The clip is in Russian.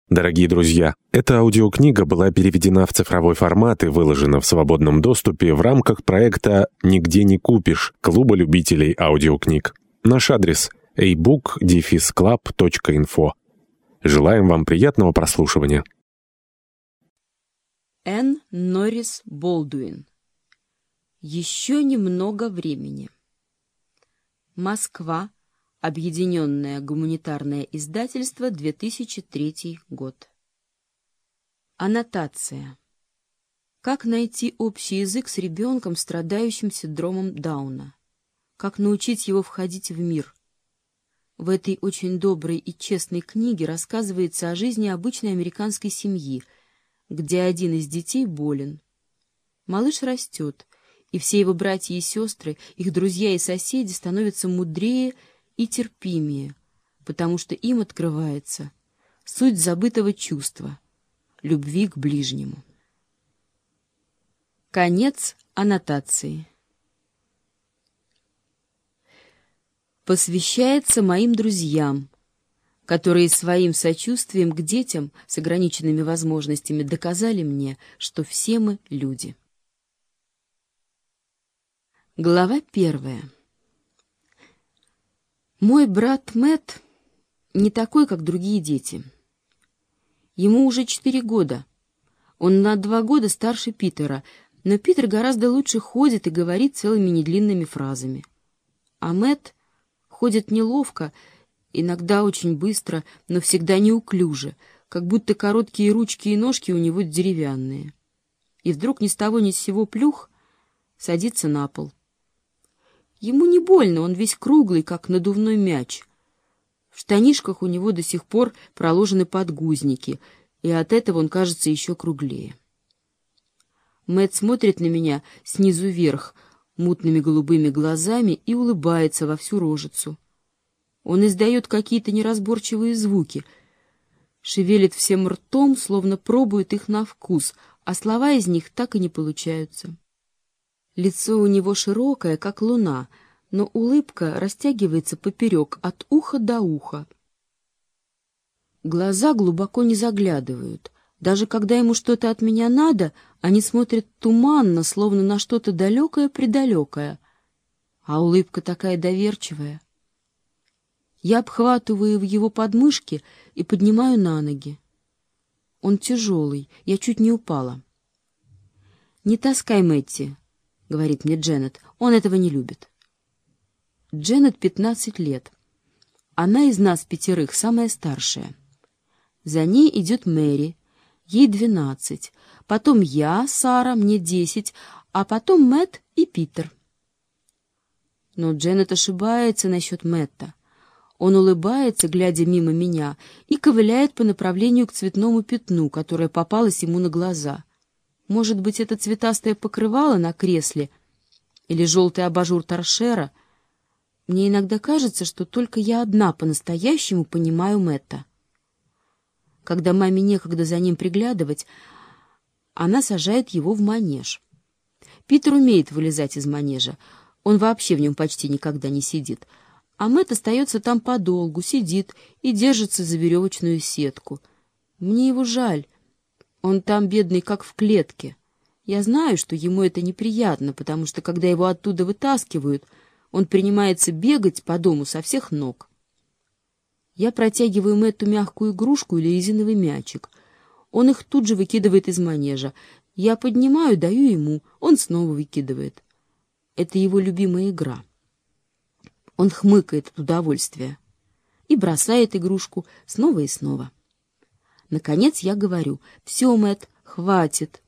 Дорогие друзья, эта аудиокнига была переведена в цифровой формат и выложена в свободном доступе в рамках проекта «Нигде не купишь» Клуба любителей аудиокниг. Наш адрес — ebook-club.info. Желаем вам приятного прослушивания. Энн Норрис Болдуин. Еще немного времени. Москва. Объединенное гуманитарное издательство, 2003 год. Аннотация. Как найти общий язык с ребенком, страдающим синдромом Дауна? Как научить его входить в мир? В этой очень доброй и честной книге рассказывается о жизни обычной американской семьи, где один из детей болен. Малыш растет, и все его братья и сестры, их друзья и соседи становятся мудрее и терпимее, потому что им открывается суть забытого чувства — любви к ближнему. Конец аннотации. Посвящается моим друзьям, которые своим сочувствием к детям с ограниченными возможностями доказали мне, что все мы люди. Глава 1. Мой брат Мэтт не такой, как другие дети. Ему уже 4 года. Он на 2 года старше Питера, но Питер гораздо лучше ходит и говорит целыми недлинными фразами. А Мэтт ходит неловко, иногда очень быстро, но всегда неуклюже, как будто короткие ручки и ножки у него деревянные. И вдруг ни с того ни с сего плюх садится на пол. Ему не больно, он весь круглый, как надувной мяч. В штанишках у него до сих пор проложены подгузники, и от этого он кажется еще круглее. Мэтт смотрит на меня снизу вверх, мутными голубыми глазами, и улыбается во всю рожицу. Он издает какие-то неразборчивые звуки, шевелит всем ртом, словно пробует их на вкус, а слова из них так и не получаются. Лицо у него широкое, как луна, но улыбка растягивается поперек, от уха до уха. Глаза глубоко не заглядывают. Даже когда ему что-то от меня надо, они смотрят туманно, словно на что-то далекое-предалекое. А улыбка такая доверчивая. Я обхватываю его подмышки и поднимаю на ноги. Он тяжелый, я чуть не упала. «Не таскай Мэтти», — говорит мне Дженнет, — «он этого не любит». Дженнет 15 лет. Она из нас 5 самая старшая. За ней идет Мэри, ей 12, потом я, Сара, мне 10, а потом Мэтт и Питер. Но Дженнет ошибается насчет Мэтта. Он улыбается, глядя мимо меня, и ковыляет по направлению к цветному пятну, которое попалось ему на глаза. Может быть, это цветастое покрывало на кресле или желтый абажур торшера. Мне иногда кажется, что только я одна по-настоящему понимаю Мэтта. Когда маме некогда за ним приглядывать, она сажает его в манеж. Питер умеет вылезать из манежа, он вообще в нем почти никогда не сидит, а Мэтт остается там подолгу, сидит и держится за веревочную сетку. Мне его жаль. Он там бедный, как в клетке. Я знаю, что ему это неприятно, потому что, когда его оттуда вытаскивают, он принимается бегать по дому со всех ног. Я протягиваю Мэтту мягкую игрушку или резиновый мячик. Он их тут же выкидывает из манежа. Я поднимаю, даю ему, он снова выкидывает. Это его любимая игра. Он хмыкает от удовольствия и бросает игрушку снова и снова. Наконец я говорю: «Все, Мэтт, хватит».